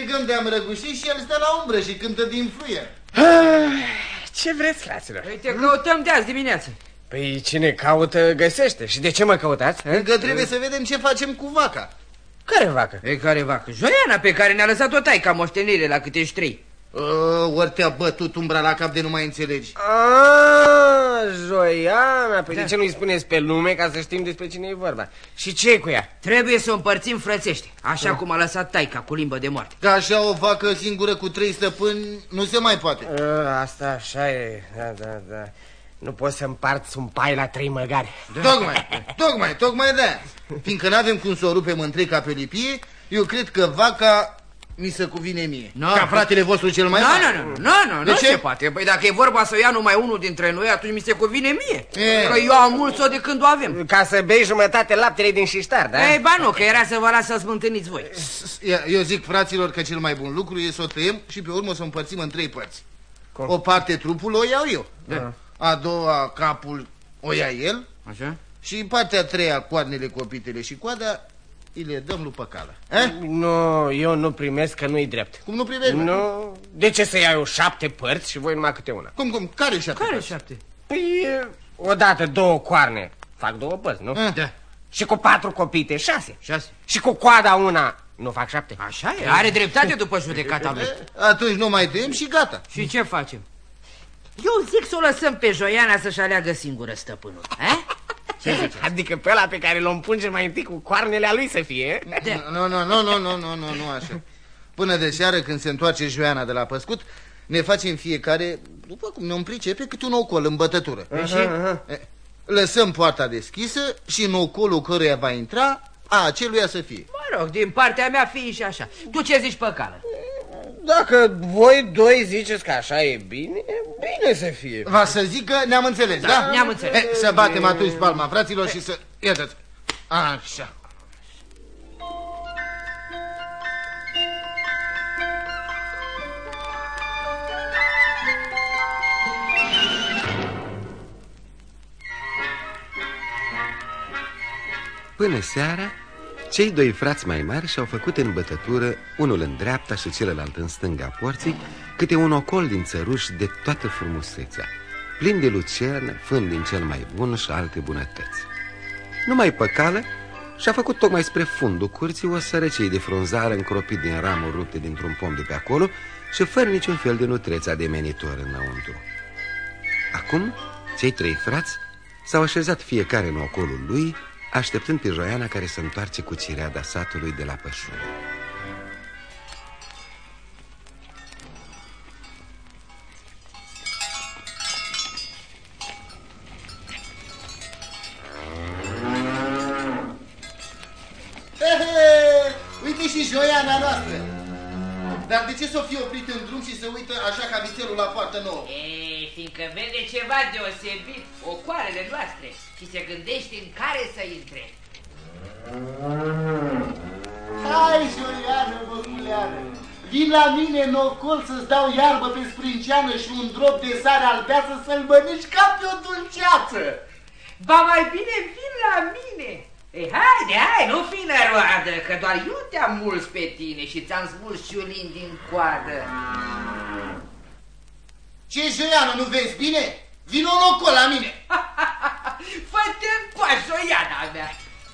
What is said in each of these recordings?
legăm de-am răgușit și el stă la umbră și cântă din fluier. Ce vreți, fraților? Păi te căutăm de azi dimineață. Păi cine caută, găsește. Și de ce mă căutați? Încă trebuie să vedem ce facem cu vaca. Care vacă? E care vacă? Joiana pe care ne-a lăsat-o taica moștenire la câte 3. Ori te-a bătut umbra la cap de nu mai înțelegi. Joiana, păi de ce nu-i spuneți pe lume ca să știm despre cine e vorba? Și ce cu ea? Trebuie să o împărțim frățește, așa cum a lăsat taica cu limbă de moarte. Că așa o vacă singură cu 3 stăpâni nu se mai poate. Asta așa e, da. Nu poți să împarți un pai la 3 măgari. Tocmai de-aia. Fiindcă n-avem cum să o rupem în 3 ca pe lipie, eu cred că vaca mi se cuvine mie. Ca fratele vostru cel mai mare. Nu se poate. Păi dacă e vorba să o ia numai unul dintre noi, atunci mi se cuvine mie. Că eu am mult-o de când o avem. Ca să bei jumătate laptele din șiștar, da? Ei, ba nu, că era să vă las să-ți mântâniți voi. Eu zic, fraților, că cel mai bun lucru e să o tăiem și pe urmă să o împărțim în 3 părți. O parte trupul o iau eu. A doua capul o ia el. Așa? Și partea a treia, coarnele, copitele și coada, îi le dăm lui Păcală. Nu, eu nu primesc, că nu-i drept. Cum nu primești? Nu. De ce să iau eu 7 părți și voi numai câte una? Cum? Care 7 Care părți? 7? Păi, odată 2 coarne, fac 2 părți, nu? Da. Și cu 4 copite, 6. 6. Și cu coada una, nu fac 7. Așa e, are dreptate după judecata lui. Atunci nu mai tăiem și gata. Și ce facem? Eu zic să o lăsăm pe Joiana să-și aleagă singură stăpânul. Ce ziceți? Adică pe ăla pe care l-o împunge mai întâi cu coarnele a lui să fie? Nu așa. Până de seară, când se întoarce Joiana de la păscut, ne facem fiecare, după cum ne-o pricepe, câte un ocol în bătătură. Lăsăm poarta deschisă și în ocolul căruia va intra, a aceluia să fie. Mă rog, din partea mea fie și așa. Tu ce zici, Păcală? Dacă voi doi ziceți că așa e bine, bine să fie. Va să zic că ne-am înțeles, da? Ne-am înțeles. Să batem atunci palma, fraților, și să... Iată-ți. Așa. Până seara, cei 2 frați mai mari și-au făcut în bătătură, unul în dreapta și celălalt în stânga porții, câte un ocol din țăruși de toată frumusețea, plin de lucern, fân din cel mai bun și alte bunătăți. Numai Păcală și-a făcut tocmai spre fundul curții o sărăcie de frunzară încropit din ramuri rupte dintr-un pom de pe acolo și fără niciun fel de nutreț ademenitor înăuntru. Acum, cei 3 frați s-au așezat fiecare în ocolul lui, așteptând pe Joiana care se întoarce cu cireada satului de la pășuni. Uite și Joiana noastră. Dar de ce s-o fi oprit în drum și să uită așa ca vițelul la poartă nouă? Ei, fiindcă vede ceva deosebit, ocoarele noastre, și se gândește în care să intre. Hai, Joiană, băculeană, vin la mine în ocol să-ți dau iarbă pe sprânceană și un drop de sare albeață să-l mănânci ca pe o dulceață. Ba mai bine vin la mine. Ei, hai, nu fi năroadă, că doar eu te-am muls pe tine și ți-am smuls ciulin din coadă. Ce, Joiană, nu vezi bine? Vino în ocol la mine. Fă-te încoa, Joiana mea.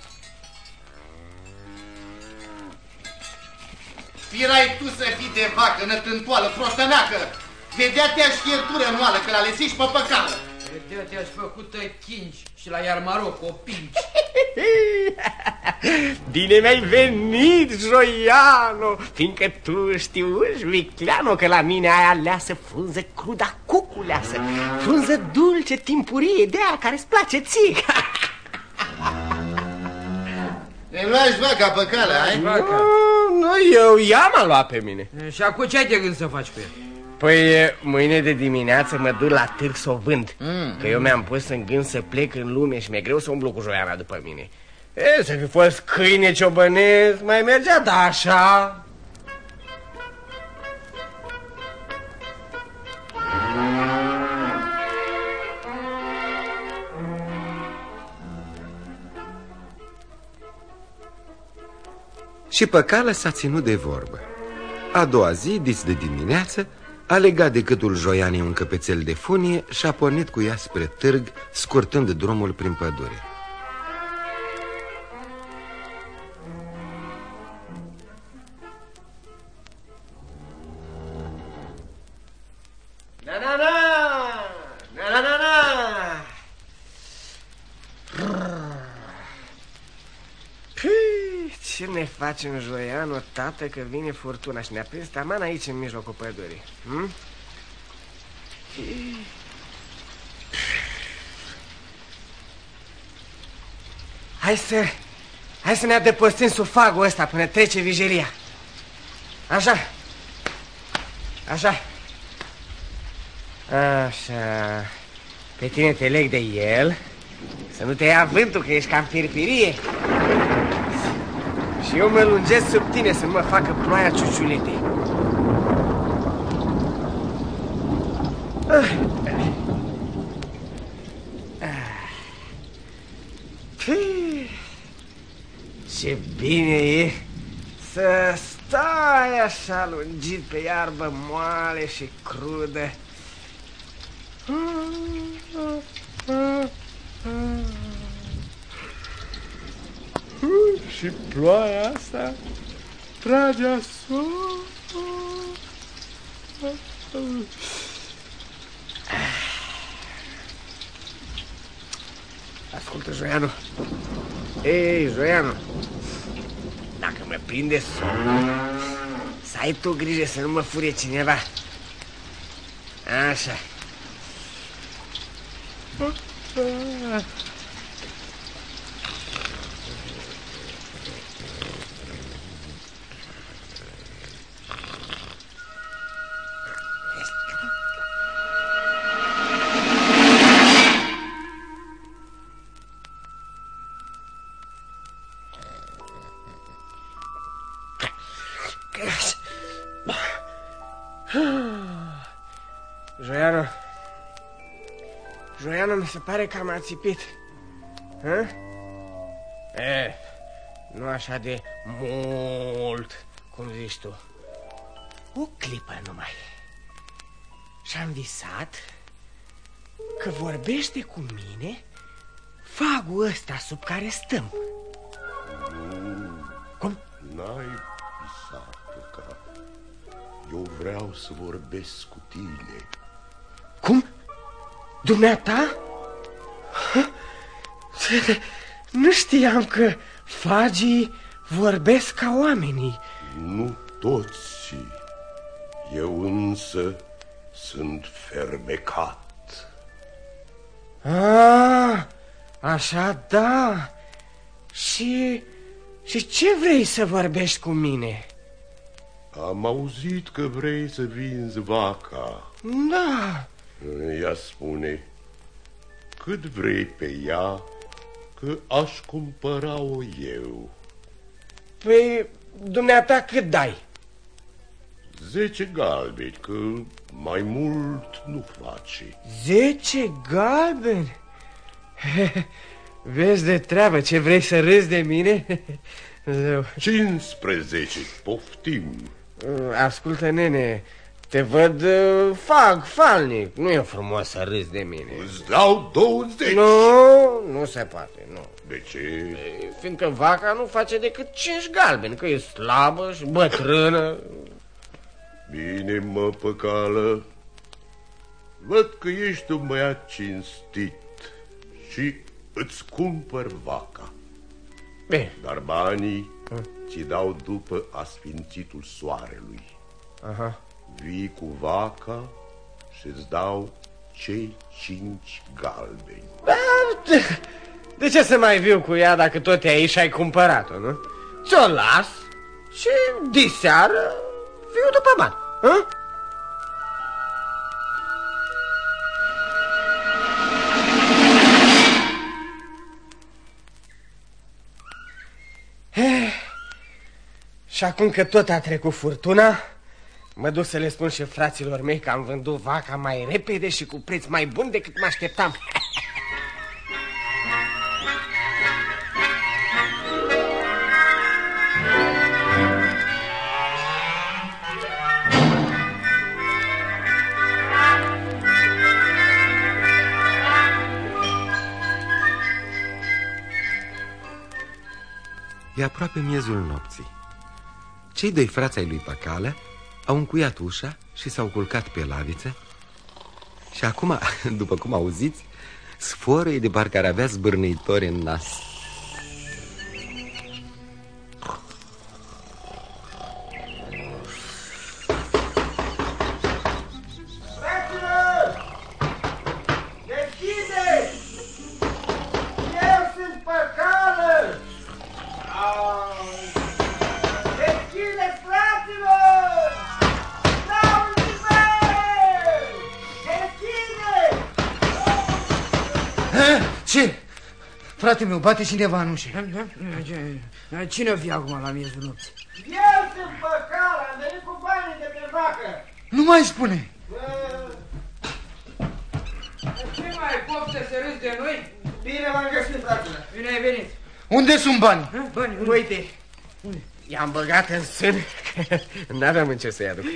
Firai tu să fii de vacă, nătântoală, prostăneacă. Vedea-te-a șchiertură anuală, că l-a lăsit pe Păcală. Vedea-te-aș făcută chinci și la Iarmaroc o pinci. Bine mi-ai venit, Joiano, fiindcă tu știuși, vicleano, că la mine ai aleasă frunză cruda cuculeasă, frunză dulce, timpurie, de aia care-ți place ție. Ne lași vaca pe cală, ai? Nu, ea m-a luat pe mine. Și acum ce ai de gând să faci cu el? Păi, mâine de dimineață mă duc la târg să o vând. Că eu mi-am pus în gând să plec în lume și mi-e greu să umblu cu Joiana după mine. Să fi fost câine ciobănesc, mai mergea, da așa. Și Păcală s-a ținut de vorbă. A doua zi, dis de dimineață, a legat de câtul Joianei un căpețel de funie și a pornit cu ea spre târg, scurtând drumul prin pădure. Ce ne facem, Joianu, tată, că vine furtuna și ne-a prins taman aici, în mijlocul pădurii? Hai să ne adăpostim sub fagul ăsta până trece vigilia. Așa. Pe tine te leg de el, să nu te ia vântul, că ești cam firpirie. Și eu mă lungesc sub tine să nu mă facă ploaia ciuciuletei. Ce bine e să stai așa lungit pe iarbă moale și crudă. Și ploaia asta trage asupra. Ascultă, Joianu. Ei, Joianu, dacă mă prinde somnul, să ai tu grijă să nu mă furie cineva. Așa. Joianu, mi se pare că am ațipit. Nu așa de mult, cum zici tu. O clipă numai. Și-am visat că vorbește cu mine fagul ăsta sub care stăm. Cum? N-ai visat, că eu vreau să vorbesc cu tine. Cum? Dumneata? Nu știam că fagii vorbesc ca oamenii. Nu toți. Eu însă sunt fermecat. Așa, da. Și ce vrei să vorbești cu mine? Am auzit că vrei să vinzi vaca. Da. Ea spune, cât vrei pe ea, că aș cumpăra-o eu. Păi, dumneata cât dai? 10 galbeni, că mai mult nu face. 10 galbeni? Vezi de treabă, ce vrei să râzi de mine? 15, poftim. Ascultă, nene, te văd falnic. Nu e frumos să râzi de mine. Îți dau 20. Nu se poate, nu. De ce? Fiindcă vaca nu face decât 5 galbeni, că e slabă și bătrână. Bine, mă, păcală, văd că ești un băiat cinstit și îți cumpăr vaca. Bine. Dar banii ți dau după asfințitul soarelui. Aha. Vii cu vaca și îți dau cei 5 galbeni. De ce să mai viu cu ea dacă tot e aici și ai cumpărat-o, nu? Ți-o las și diseară viu după bani. Și acum că tot a trecut furtuna, mă duc să le spun și fraților mei că am vândut vaca mai repede și cu preț mai bun decât mă așteptam. E aproape miezul nopții. Cei doi frați ai lui Păcală au încuiat ușa și s-au culcat pe laviță. Și acum, după cum auziți, sforăie de parcă ar avea zbârnăitori în nas. Ce? Frate meu, bate cineva în ușă. Cine vii acum la miezul nopții? Eu sunt Păcală, am venit cu banii de pe vacă. Nu mai spune. Ce mai poftă să râzi de noi? Bine m-am găsit, fratele. Bine ai venit. Unde sunt banii? Bani, Uite, i-am băgat în sân. N-aveam în ce să-i aduc.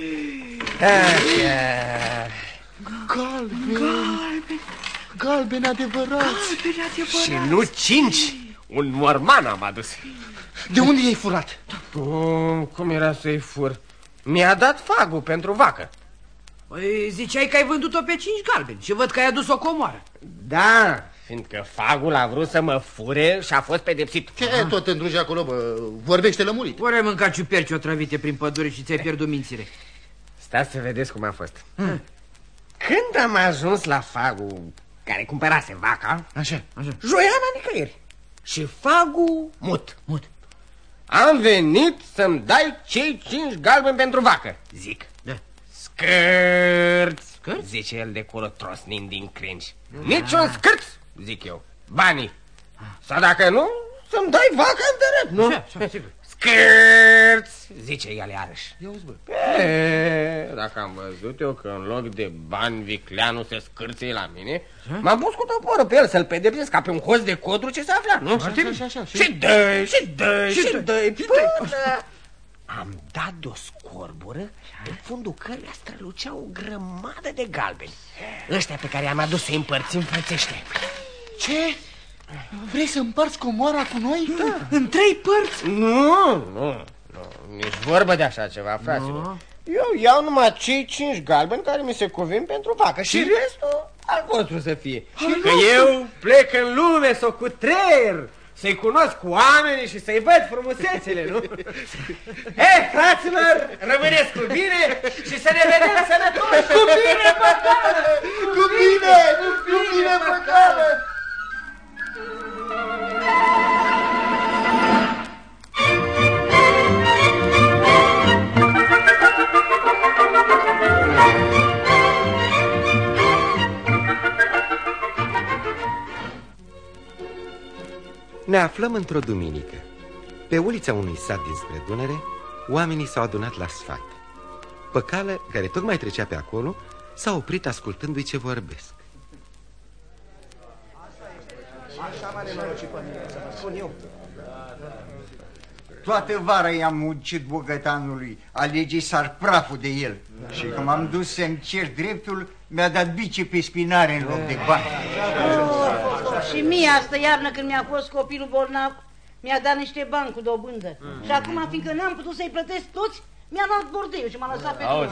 Galben adevărat. Și nu 5, un morman am adus. De unde i-ai furat? Cum era să-i fur? Mi-a dat fagul pentru vacă. Păi ziceai că ai vândut-o pe 5 galbeni și văd că ai adus o comoară. Da, fiindcă fagul a vrut să mă fure și a fost pedepsit. Ce tot într-un acolo, bă? Vorbește lămurit. Ori ai mâncat ciuperci otrăvite prin pădure și ți-ai pierdut mințile. Stați să vedeți cum a fost. Când am ajuns la fagul care cumpărase vaca, Așa. Joiana nicăieri și fagul mut. Am venit să-mi dai cei 5 galbeni pentru vacă, zic. Da. Scârț, zice el de acolo trosnind din crengi. Niciun scârț, zic eu. Banii. Sau dacă nu, să-mi dai vaca în tărât, nu? Așa, sigur. Scârț, zice el iarăși. Dacă am văzut eu că în loc de bani vicleanul se scârție la mine, m-am pus cu toporul pe el să-l pedepsesc ca pe un hoț de codru ce se afla, nu? Așa. Și dă-i, până am dat de o scorbură în fundul căruia strălucea o grămadă de galbeni. Ăștia pe care i-am adus să-i împărțim frățește. Ce? Vrei să împarți comoara cu noi? Da. În 3 părți? Nu, nici vorbă de așa ceva, fraților. Eu iau numai cei 5 galbeni care mi se cuvin pentru vacă și restul al vostru să fie. Că eu plec în lume să o cutreier, să-i cunosc cu oamenii și să-i văd frumusețele, nu? Fraților, rămâneți cu bine și să ne vedem sănătoși. Cu bine, Păcală! Cu bine, Păcală! Ne aflăm într-o duminică. Pe ulița unui sat dinspre Dunăre, oamenii s-au adunat la sfat. Păcală, care tocmai trecea pe acolo, s-a oprit ascultându-i ce vorbesc. Toată vara i-am muncit bogătanului, alege sar praful de el. Și când m-am dus să-mi cer dreptul, mi-a dat bice pe spinare în loc de bani. Și mie asta iarnă când mi-a fost copilul bolnav, mi-a dat niște bani cu dobândă. Și acum, fiindcă n-am putut să-i plătesc toți, mi-a luat bordeiul și m-a lăsat pe drum.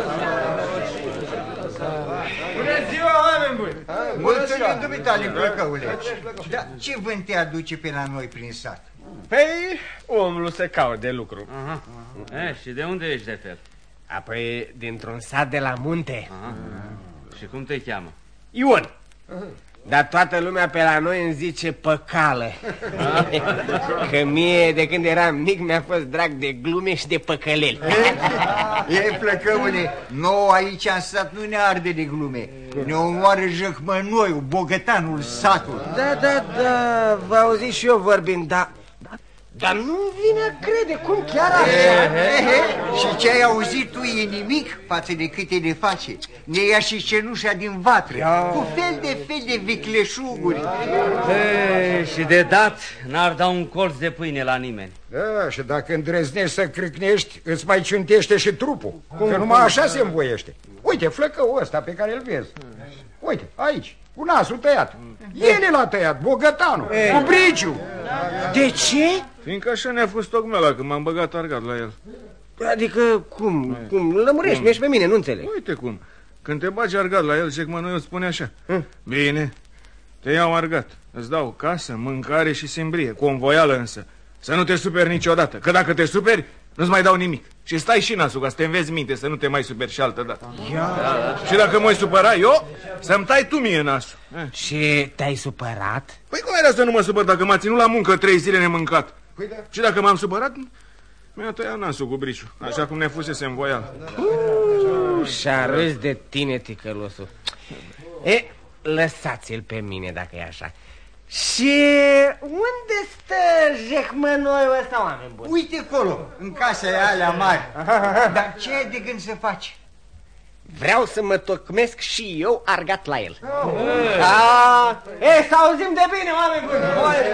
Bună ziua, oameni buni! Mulțumim, dumitale, Plăcăule. Dar ce vânt te aduce pe la noi prin sat? Păi, omul se caut de lucru. Și de unde ești de fel? Apoi, dintr-un sat de la munte. Și cum te cheamă? Ion. Dar toată lumea pe la noi îmi zice Păcală. Că mie, de când eram mic, mi-a fost drag de glume și de păcăleli. Ei, Plăcăule, nouă aici în sat nu ne arde de glume. Ne omoară jăcmănoiul, bogătanul satului. Da, vă auziți și eu vorbind, dar nu vine a crede, cum chiar așa? Și ce ai auzit tu e nimic față de câte ne face. Ne ia și cenușa din vatră, cu fel de vicleșuguri. Și de dat n-ar da un colț de pâine la nimeni. Da, și dacă îndrăznești să crâcnești, îți mai ciuntește și trupul. Că numai așa se învoiește. Uite, flăcăul ăsta pe care îl vezi. Uite, aici, cu nasul tăiat. El l-a tăiat, bogătanul, cu briciu. De ce? Fiindcă așa ne-a fost tocmeala când m-am băgat argat la el. Adică cum? Cum? Lămurește-mi și pe mine, nu înțeleg. Uite cum. Când te bagi argat la el, Jecmănoiu îți spune așa. Bine, te iau argat. Îți dau casă, mâncare și simbrie, cu o învoială însă. Să nu te superi niciodată, că dacă te superi, nu-ți mai dau nimic. Și stai și nasul, ca să te înveți minte, să nu te mai superi și altă dată. Și dacă m-ai supăra eu, să-mi tai tu mie nasul. Și te-ai supărat? Păi cum era să nu mă supăr dacă m-a ținut la muncă 3 zile nemâncat? Și dacă m-am supărat, mi-a tăiat nasul cu briciu, așa cum ne fusese în voială. Și-a râs de tine, ticălosul. Lăsați-l pe mine dacă e așa. Și unde stă Jecmănoiul ăsta, oameni buni? Uite acolo, în casa alea mari. Dar ce ai de gând să faci? Vreau să mă tocmesc și eu argat la el. Să auzim de bine, oameni buni.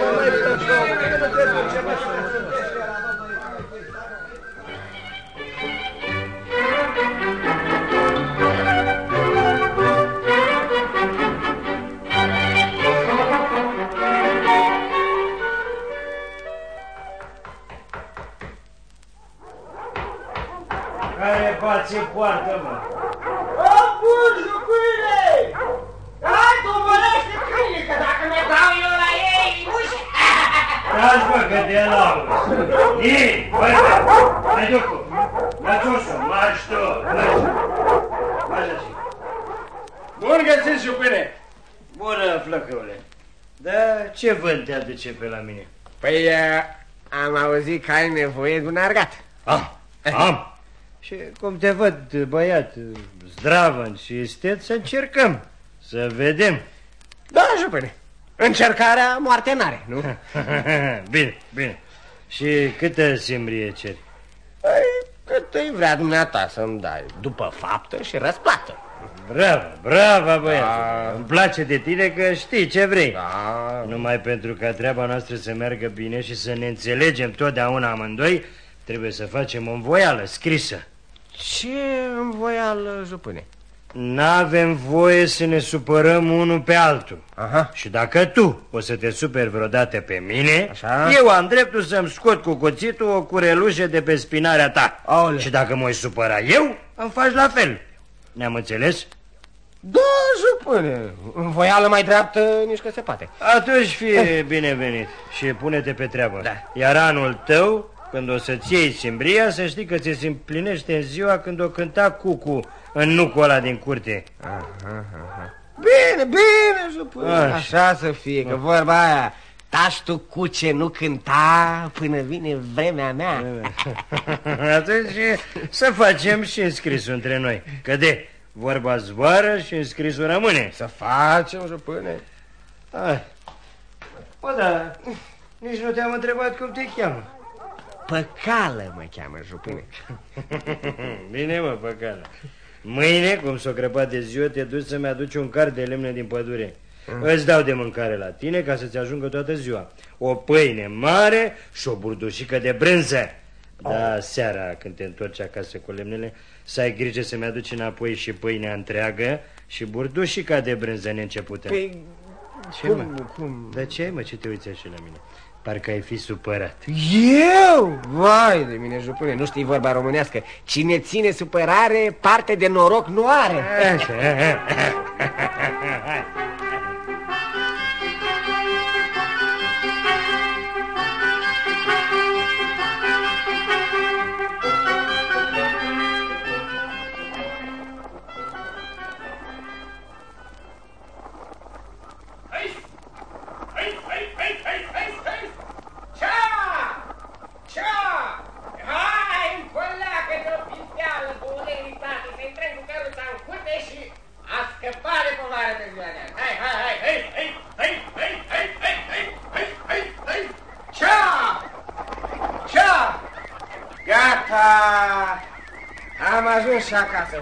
Care face poartă, mă? Bun, jucările! Hai, domărește câine, că dacă mă dau eu la ei, uși! Taci, mă, că te lauzi. Ei, băiete, hai ducu, mățușu, marci tu, marci. Marci așa. Bun găsit, jupâne. Bună, flăcăule. Dar ce vânt te aduce pe la mine? Păi, am auzit că ai nevoie de un argat. Am. Și cum te văd, băiat, zdravăn și isteț, să încercăm, să vedem. Da, jupâne, încercarea moarte n-are, nu? Bine, bine. Și câtă simbrie ceri? Păi, cât îi vrea dumneata să-mi dai, după faptă și răsplată. Bravo, băiat. Îmi place de tine că știi ce vrei. Da. Numai pentru ca treaba noastră să meargă bine și să ne înțelegem totdeauna amândoi, trebuie să facem o învoială scrisă. Ce învoială, jupâne? N-avem voie să ne supărăm unul pe altul. Și dacă tu o să te superi vreodată pe mine, așa? Eu am dreptul să-mi scot cu cuțitul o curelușă de pe spinarea ta. Aole. Și dacă m-o supăra eu, îmi faci la fel. Ne-am înțeles? Da, jupâne, învoială mai dreaptă nici că se poate. Atunci fie binevenit și pune-te pe treabă. Da. Iar anul tău, când o să-ți iei simbria, să știi că ți se împlinește în ziua când o cânta Cucu în nucul ăla din curte. Bine, jupâne, așa să fie, că vorba aia, taci tu cuce nu cânta până vine vremea mea. Atunci să facem și înscrisul între noi, că de vorba zboară și înscrisul rămâne. Să facem, jupâne. Bă, da, nici nu te-am întrebat cum te cheamă. Păcală mă cheamă, jupâne. Bine, mă, Păcală. Mâine, cum s-o crăpat de ziua, te duci să-mi aduci un car de lemne din pădure. Îți dau de mâncare la tine ca să-ți ajungă toată ziua. O pâine mare și o burdușică de brânză. Da, seara, când te întorci acasă cu lemnele, să ai grijă să-mi aduci înapoi și pâinea întreagă și burdușica de brânză neîncepută. Păi, ce, cum? Dar ce ai, mă, ce te uiți așa la mine? Parcă ai fi supărat. Eu? Vai de mine, jupâne, nu știi vorba românească. Cine ține supărare, parte de noroc nu are. Am ajuns și acasă.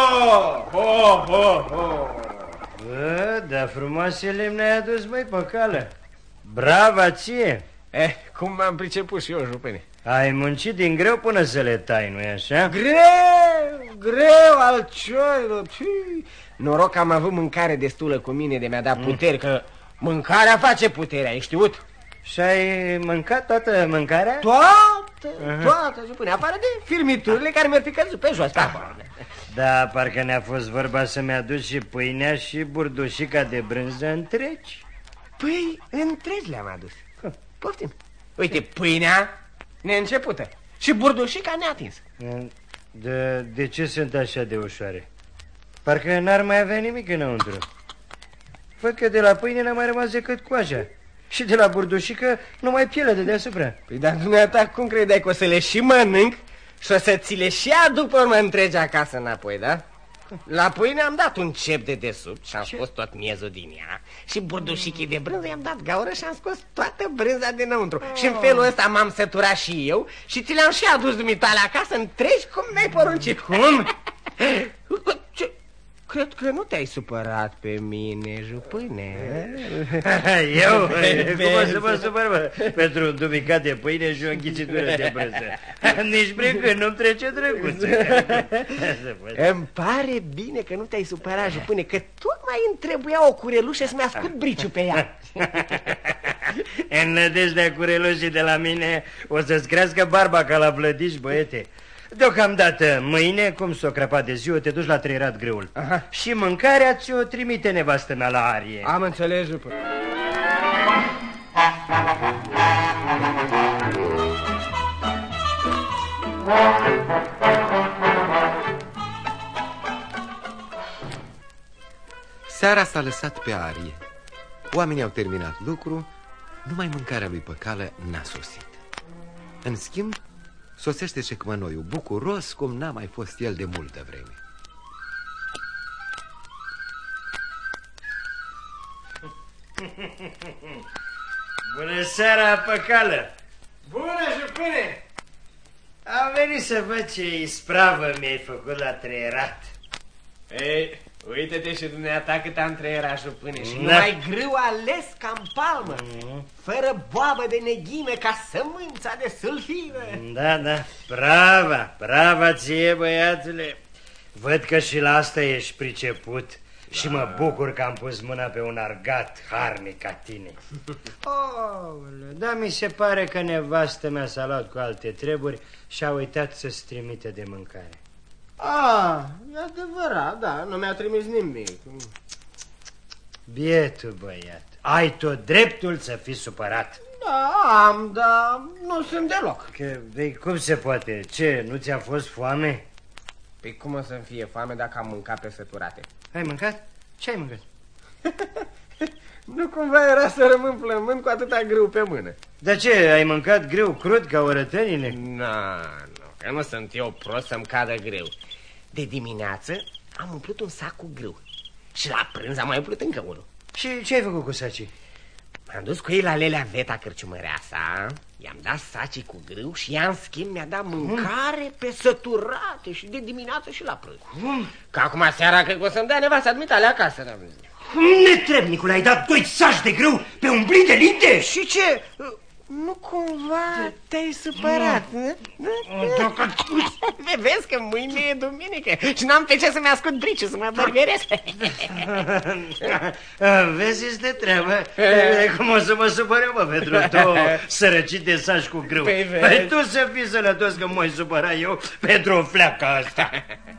Ho! Bă, dar frumoase lemne ai adus, băi, Păcală. Brava ție! Cum m-am priceput și eu, jupâne. Ai muncit din greu până să le tai, nu-i așa? Greu al cioilor. Noroc că am avut mâncare destulă cu mine de mi-a dat puteri, că mâncarea face puterea, ai știut? Și ai mâncat toată mâncarea? Toată, jupâne, afară de firmiturile care mi-ar fi căzut pe jos. Da, parcă ne-a fost vorba să-mi aduci și pâinea și burdușica de brânză întregi. Păi, întregi le-am adus. Poftim. Uite, pâinea neîncepută și burdușica neatins. De ce sunt așa de ușoare? Parcă n-ar mai avea nimic înăuntru. Văd că de la pâine n-a mai rămas decât coaja. Și de la burdușică numai pielea de deasupra. Păi dar dumneata cum credeai că o să le și mănânc și o să ți le și aduc pe urmă întregi acasă înapoi, da? La pâine am dat un cep de desubt și am scos tot miezul din ea. Și burdușichii de brânză i-am dat gaură și am scos toată brânza dinăuntru. Și în felul ăsta m-am săturat și eu și ți le-am și adus dumitale acasă întregi cum mi-ai poruncit. Cum? Ce? Cred că nu te-ai supărat pe mine, jupâne. Eu? Cum o să mă supăr, mă? Pentru un dumicat de pâine și o înghițitură de brânză. Nici prin când nu-mi trece drăguț. Îmi pare bine că nu te-ai supărat, jupâne, că tocmai îmi trebuia o curelușă să-mi ascult briciu pe ea. În nădejdea curelușii de la mine o să-ți crească barba ca la Vlădiș, băiete. Deocamdată, mâine, cum s-o crăpat de ziua, te duci la Trăirat Grâul. Și mâncarea ți-o trimite nevastă mea la Arie. Am înțeles, jupă. Seara s-a lăsat pe Arie. Oamenii au terminat lucru, numai mâncarea lui Păcală n-a sosit. În schimb, sosește Cecmănoiu, bucuros cum n-a mai fost el de multă vreme. Bună seara, Păcală! Bună, jupâne! Am venit să văd ce ispravă mi-ai făcut la Trăierat. Ei, uite-te și dumneata cât am trăierat, jupâne. Și numai grâu ales ca în palmă, fără boabă de neghime, ca sămânța de sâlfire. Da, brava ție, băiatule. Văd că și la asta ești priceput. Și mă bucur că am pus mâna pe un argat harnic ca tine. Dar mi se pare că nevastă mea s-a luat cu alte treburi și a uitat să-ți trimite de mâncare. E adevărat, da, nu mi-a trimis nimic. Bietul băiat, ai tot dreptul să fii supărat. Da, am, dar nu sunt deloc. Cum se poate? Ce, nu ți-a fost foame? Păi cum o să-mi fie foame dacă am mâncat pe săturate? Ai mâncat? Ce ai mâncat? Nu cumva era să rămân flămând cu atâta grâu pe mână. Dar ce, ai mâncat grâu crud ca orătănile? Nu, că nu sunt eu prost să-mi cadă greu. De dimineață am umplut un sac cu grâu și la prânz am mai umplut încă unul. Și ce ai făcut cu sacii? M-am dus cu ei la Lelea Veta, cărciumăreasa, i-am dat sacii cu grâu și ea în schimb mi-a dat mâncare pe săturate și de dimineață și la prânz. Că acum seara cred că o să-mi dea nevasta dumitale acasă. Netrebnicule, ai dat 2 saci de grâu pe un blin de linte? Și ce? Nu cumva te-ai supărat? Vezi că mâine e duminică și n-am pe ce să-mi ascund briciu, să mă bărberesc. Vezi, de treabă. Cum o să mă supăr eu, mă, pentru două sărăcite saci cu grâu. Păi tu să fii sănătos că m-ai supăra eu pentru o fleacă asta.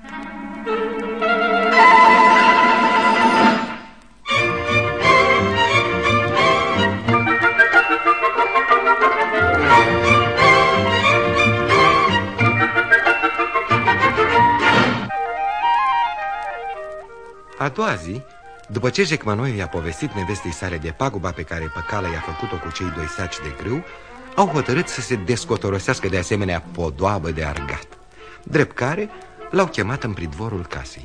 A doua zi, după ce Jecmănoiu i-a povestit nevestei sale de paguba pe care Păcală i-a făcut-o cu cei 2 saci de grâu, au hotărât să se descotorosească de asemenea podoabă de argat, drept care l-au chemat în pridvorul casei.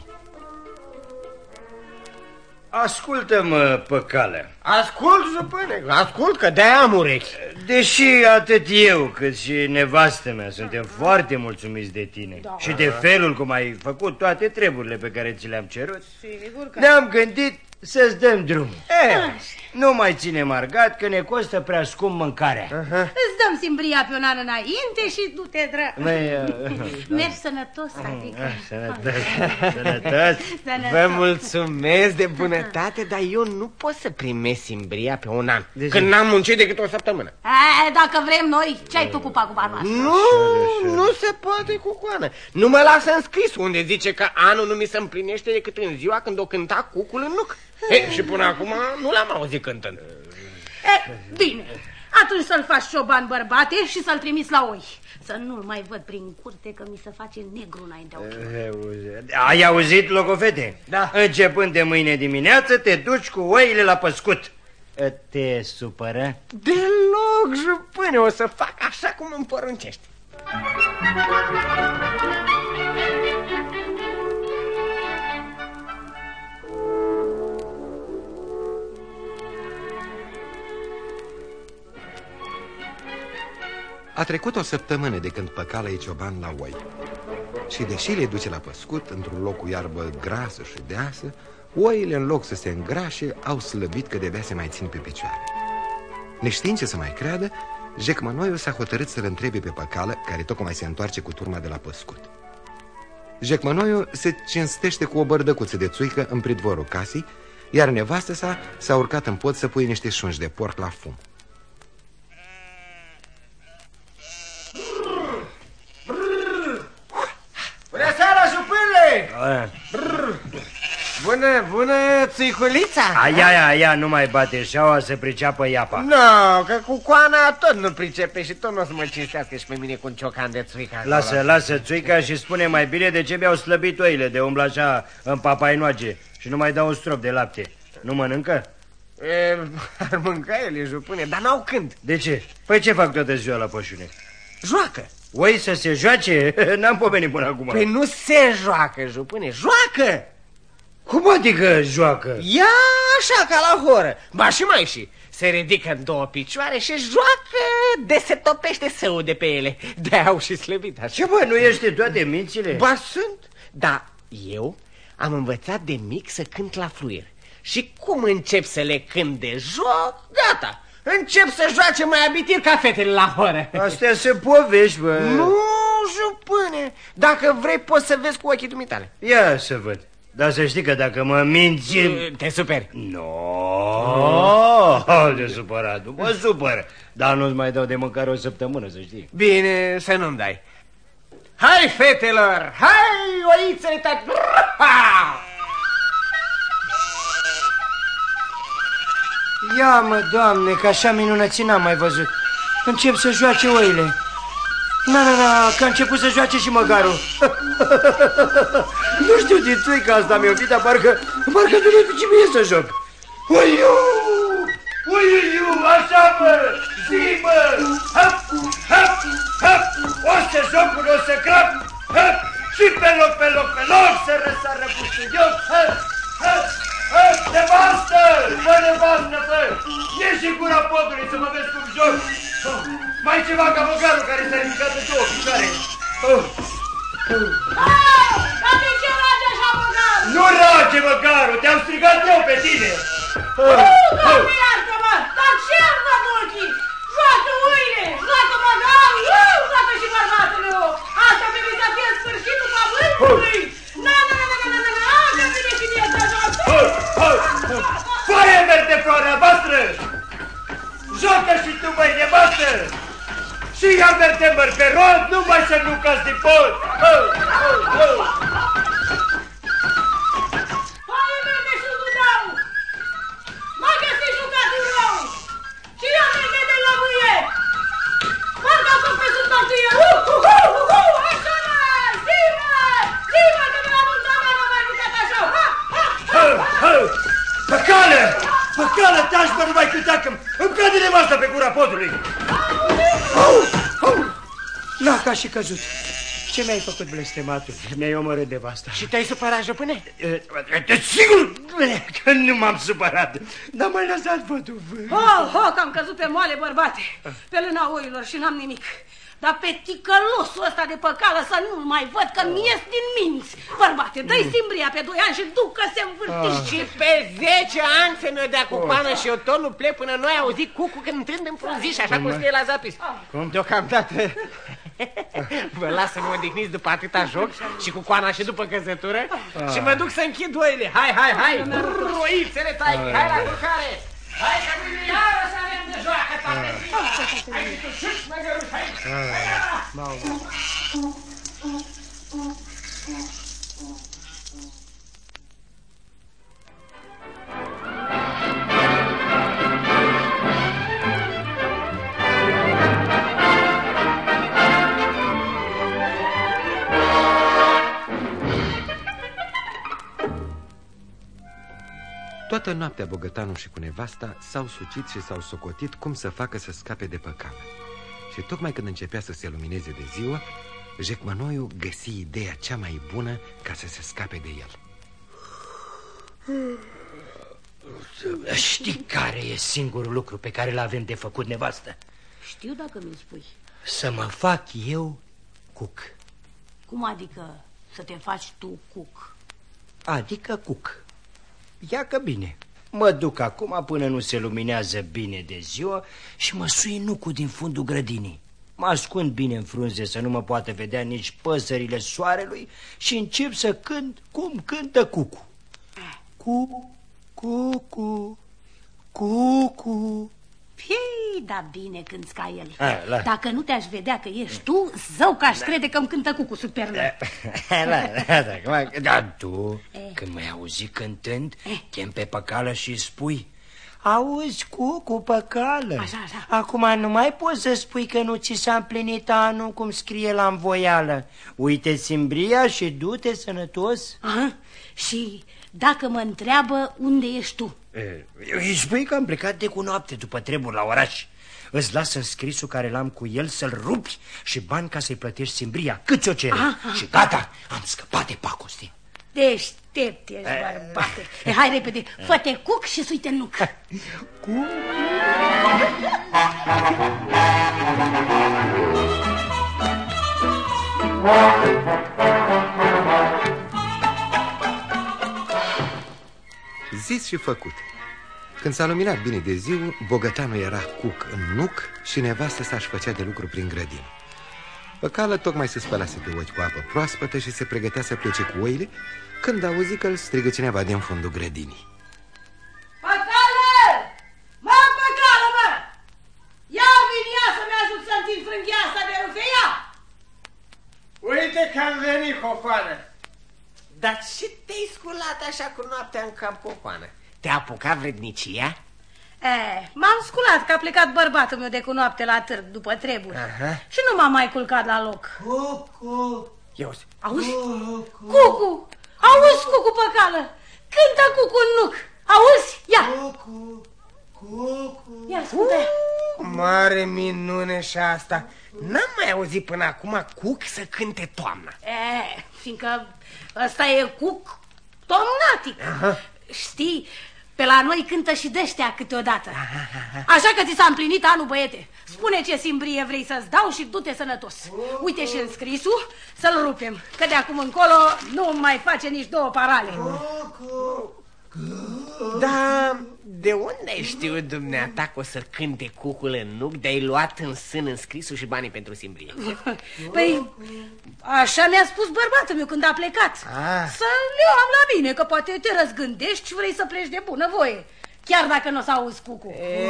Ascultă-mă, Păcală. Ascult, jupâne, ascult, că de-aia am urechi. Deși atât eu cât și nevastă mea suntem foarte mulțumiți de tine și de felul cum ai făcut toate treburile pe care ți le-am cerut, ne-am gândit să-ți dăm drum. Nu mai ține margat că ne costă prea scump mâncarea. Îți dăm simbria pe un an înainte și du-te, mergi sănătos, adică. Sănătos. Vă mulțumesc de bunătate, dar eu nu pot să primesc simbria pe un an, când n-am muncit decât o săptămână. Dacă vrem noi, ce-ai tu cu paguba noastră? Nu se poate, cucoană. Nu mă lasă înscris unde zice că anul nu mi se împlinește decât în ziua când o cânta cucul în nuc. Și până acum nu l-am auzit cântând. Bine, atunci să-l faci șoban, bărbate, și să-l trimiți la oi. Să nu-l mai văd prin curte, că mi se face negru înaintea ochilor. Ai auzit, logofete? Da. Începând de mâine dimineață te duci cu oile la păscut. Te supără? Deloc, jupâne, o să fac așa cum îmi poruncești. A trecut o săptămână de când păcală e cioban la oi. Și deși le duce la păscut, într-un loc cu iarbă grasă și deasă, oile, în loc să se îngrașe, au slăbit că de-abia se mai țin pe picioare. Neștiind ce să mai creadă, Jecmănoiul s-a hotărât să-l întrebe pe păcală, care tocmai se întoarce cu turma de la păscut. Jecmănoiul se cinstește cu o bărdăcuță de țuică în pridvorul casei, iar nevastă sa s-a urcat în pod să pui niște șunci de porc la fum. Bună seara, jupâne! Bună, țuiculița! Aia, nu mai bate șaua să priceapă iapa. No, că cucoana tot nu pricepe și tot nu o să mă cinstească și pe mine cu un ciocan de țuica. Lasă țuica și spune mai bine de ce mi-au slăbit oile, de umblă așa în papainoage și nu mai dau un strop de lapte. Nu mănâncă? Ar mânca ele, jupâne, dar n-au când. De ce? Păi ce fac toată ziua la pășune? Joacă. Oi să se joace? N-am pomenit până acum. Păi nu se joacă, jupâne, joacă! Cum adică joacă? Ia așa ca la horă, ba și mai și. Se ridică în două picioare și joacă de se topește săul de pe ele. De-aia au și slăbit așa. Ce bă, nu ești toate mințile? Ba sunt, dar eu am învățat de mic să cânt la fluier. Și cum încep să le cânt de joc, gata. Încep să joace mai abitir ca fetele la horă. Astea se povești, bă. Nu, jupâne, dacă vrei poți să vezi cu ochii dumitale. Ia să văd. Dar să știi că dacă mă minți... Te superi. No, de supărat, nu mă supăr. Dar nu-ți mai dau de mâncare o săptămână, să știi. Bine, să nu-mi dai. Hai, fetelor, hai, oițele tăi. Ia mă, Doamne, că așa minunății n-am mai văzut. Încep să joace oile. Na, că a început să joace și măgarul. Nu știu din țuica asta mi-o fi, dar parcă nu e ce mie să joc. Uiu, așa mă, zi mă, hap, o să joc până o să crap, și pe loc, să răsară pustudios, nevastă, nevastă, ieși în gura podului să mă vezi cum joc. Mai ceva ca măgarul care s-a ridicat în două picioare. Dar de ce rage așa măgarul? Nu rage măgarul, te-am strigat eu pe tine. Doamne iartă-mă, dar ce-mi văd ochii? Joacă oile, joacă măgarul, joacă și bărbatul meu. Asta trebuie să fie sfârșitul pământului. Asta vine și mie să joc. Foaie verde, floarea voastră! Joacă și tu, băi, nevastă! Și ia verde măr pe rod, numai să nu cazi din pod! Foaie verde și dudau! M-a găsit jucatul rău! Și eu nu-i vede la mâie! Parcă a fost pe sub tătuie! Așa mai! Zi-mă! Că de la mulța mea n-am mai jucat așa! Păcală, taci, bă, nu mai cânta că îmi cade nevasta pe gura podului! N-a ca și căzut. Ce mi-ai făcut, blestematul? Mi-ai omorât nevasta. Și te-ai supărat, jupâne? Sigur că nu m-am supărat, dar m-ai lăsat văduvă. Că am căzut pe moale, bărbate, pe lâna oilor și n-am nimic. Dar pe ticălosul ăsta de păcală să nu-l mai văd, că mi ies din minți. Bărbate, dă-i Simbria pe 2 ani și ducă-se învârtiși. Și pe 10 ani se mi-o dea cu coană și eu tot nu plec până noi auzit cucu cântând în frunziș, așa cum scrie la zapis. Deocamdată vă las să mă odihniți după atâta joc și cu coana și după căsătură și mă duc să închid oile. Hai, roițele tai, hai la culcare. Hai că mâine iară să avem de joacă toate ziua. Hai că tu șuși, măgăruși, hai. Toată noaptea bogătanul și cu nevasta s-au sucit și s-au socotit cum să facă să scape de păcală. Și tocmai când începea să se lumineze de ziua, jecmănoiul găsi ideea cea mai bună ca să se scape de el. Știi care e singurul lucru pe care l-avem de făcut, nevastă? Știu dacă mi-l spui. Să mă fac eu cuc. Cum adică să te faci tu cuc? Adică cuc. Ia că bine, mă duc acum până nu se luminează bine de ziua și mă sui nucul din fundul grădinii. Mă ascund bine în frunze să nu mă poată vedea nici păsările soarelui și încep să cânt cum cântă cucu. Cucu, cucu. Pii, da bine cânti ca el. Dacă nu te-aș vedea că ești tu, zău că aș crede că îmi cântă cucu sub pernă. Dar tu, când m-ai auzit cântând, chem pe păcală și spui: auzi, cucu, păcală, așa. Acum nu mai poți să spui că nu ți s-a împlinit anul cum scrie la învoială. Uite Simbria și du-te sănătos. Și dacă mă întreabă unde ești tu? Îi spui că am plecat de cu noapte după treburi la oraș. Îți las înscrisul care l-am cu el să-l rupi și bani ca să-i plătești Simbria cât ți-o cere. Și gata, am scăpat de pacoste. Deștept ești, bărbate. Hai repede, fă-te cuc și sui-te în nuc. Cuc. Zis și făcut. Când s-a luminat bine de ziua, bogătanul era cuc în nuc și nevastă sa-și făcea de lucru prin grădină. Păcală tocmai se spălase pe ochi cu apă proaspătă și se pregătea să plece cu oile, când auzi că îl strigă cineva din fundul grădinii. Păcală! Mă, păcală, mă! Ia vin ea să-mi ajut să întind frânghia asta de rufe, ia! Uite că am venit, Cocoană. Dar ce te-ai sculat așa cu noaptea în cap, Cocoană? Te-a apucat vrednicia? M-am sculat că a plecat bărbatul meu de cu noapte la târg după treburi. Și nu m-am mai culcat la loc. Cucu. Auzi? Cucu! Auzi, cucu, păcală! Cântă cucu în nuc! Auzi? Ia! Cucu. Ia, ascultă! Mare minune și asta. N-am mai auzit până acum cuc să cânte toamna. Fiindcă ăsta e cuc tomnatic. Știi, pe la noi cântă și de-aștia câteodată. Așa că ți s-a împlinit anul, băiete. Spune ce simbrie vrei să-ți dau și du-te sănătos. Uite și înscrisul, să-l rupem, că de acum încolo nu mai face nici 2 parale. Da, de unde ai știut dumneata că o să cânte cucul în nuc de-ai luat în sân înscrisul și banii pentru simbrie? Păi, așa mi-a spus bărbatul meu când a plecat. Să-l am la mine, că poate te răzgândești și vrei să pleci de bunăvoie, chiar dacă nu o să auzi cucu.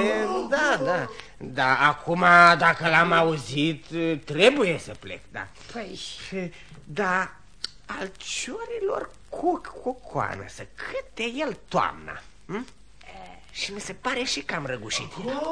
Da, acum dacă l-am auzit, trebuie să plec, da. Păi... Da, al ciorilor Cocoană să câte el toamna. Și mi se pare și cam răgușit.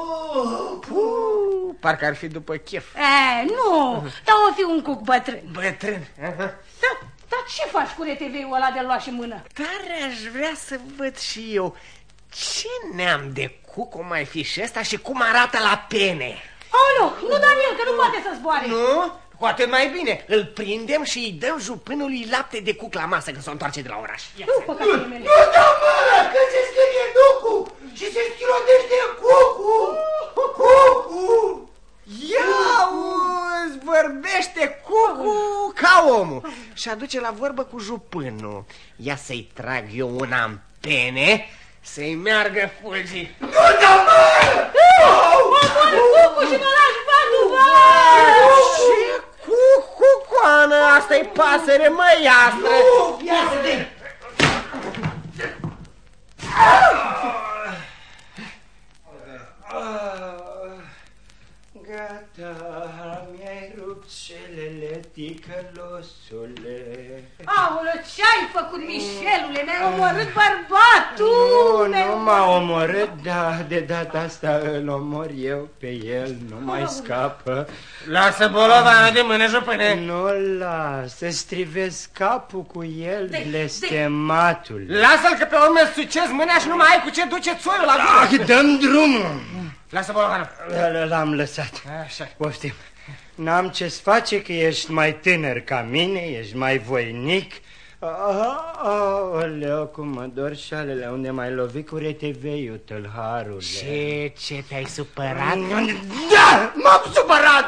Parcă ar fi după chef. Nu, dar o fi un cuc bătrân. Bătrân? Dar ce faci cu RTV-ul ăla de luat și mână? Tare aș vrea să văd și eu ce neam de cuc o mai fi și ăsta și cum arată la pene. Nu, nu da el, că nu poate să zboare. Nu? Cu atât mai bine. Îl prindem și îi dăm jupânului lapte de cuc la masă când se întoarce de la oraș. Nu dau mără, că se scrie nucu și se schilodește cucu. Cucu. Ia îți vorbește Cucu ca omul și aduce la vorbă cu jupânul. Ia să-i trag eu una în pene, să-i meargă fulgii. Nu, da, mă! Omori Cucu și mă lași patul, bă! Ce Cucoană? Asta-i pasăre măiastră! Nu! Ia să dai! Gata, mi-ai rupt celele, ticălosule. Aolă, ce-ai făcut, Mișelule? Mi-ai omorât bărbatul! Nu m-a omorât, dar de data asta îl omor eu pe el, nu mai scapă. Lasă bolovană de mână, jupâne! Nu-l las, să strivesc capul cu el, blestematul. Lasă-l că pe urmă sucezi mâna și nu mai ai cu ce duce țoiul la gură. Dăm drumul! Lasă bolovană! L-am lăsat. Așa. Poftim. N-am ce-ți face că ești mai tânăr ca mine, ești mai voinic. Aoleu, cum mă dor șalele, unde m-ai lovit cu reteveiul, tâlharule. Ce te-ai supărat? Da, m-am supărat!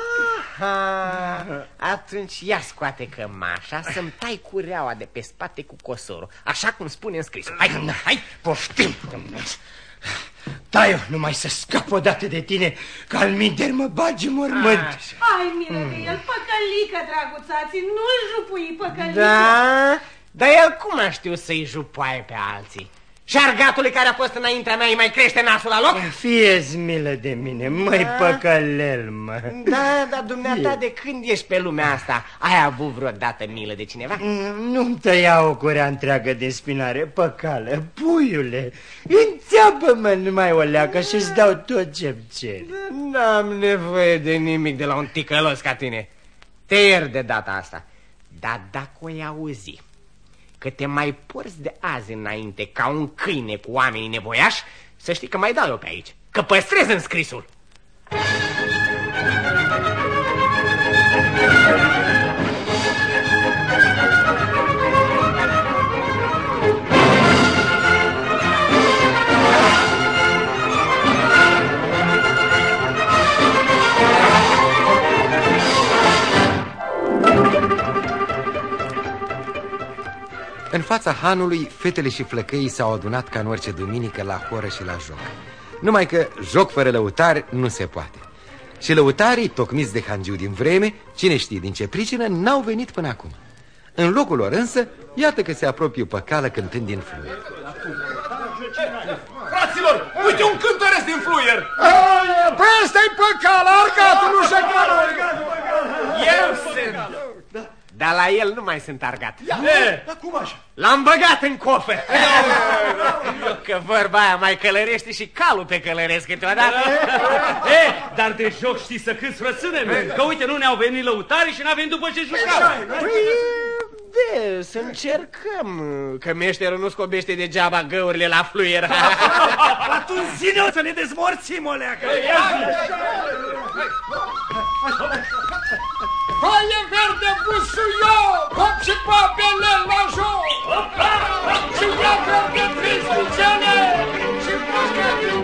Aha, atunci ia scoate cămașa să-mi tai cureaua de pe spate cu cosorul, așa cum spune în scrisul. Hai, poftim! Tai-o, numai să scap odată de tine, că alminteri mă bagi în mormânt. Ai milă de el, păcălică, draguțații, nu-l jupui, păcălică. Da? Dar el cum a știut să-i jupoaie pe alții? Șargatului care a fost înaintea mea îi mai crește nasul la loc? Fie-ți milă de mine, măi păcălel, mă. Da, dar dumneata, de când ești pe lumea asta, ai avut vreodată milă de cineva? Nu-mi tăia o curea întreagă de spinare, păcală, puiule. Înțeapă-mă numai o leacă și-ți dau tot ce-mi cer. N-am nevoie de nimic de la un ticălos ca tine. Te iert de data asta. Dar dacă o-i auzi că te mai porți de azi înainte ca un câine cu oamenii nevoiași, să știi că mai dau eu pe aici, că păstrez înscrisul. În fața hanului, fetele și flăcăii s-au adunat ca în orice duminică la horă și la joc. Numai că joc fără lăutari nu se poate. Și lăutarii, tocmiți de hangiu din vreme, cine știe din ce pricină, n-au venit până acum. În locul lor însă, iată că se apropie Păcală cântând din fluier. Fraților, uite un cântăresc din fluier! Păi ăsta-i Păcală, argatul, nu șecară! Eu sunt! Dar la el nu mai sunt argat. Dar cum așa? L-am băgat în cofă. Că vorba aia mai călărește și calul pe călăresc câteodată. Dar de joc știi să cânti, frățâne, că uite, nu ne-au venit lăutarii și n-avem după ce jucăm. Păi, să încercăm, că meșterul nu scobește degeaba găurile la fluier. Atunci zine o să ne dezmorțim, o leacă. Foaie verde, busuio, hop și papele la joc! Și ia verde, tristucele, și pușcă din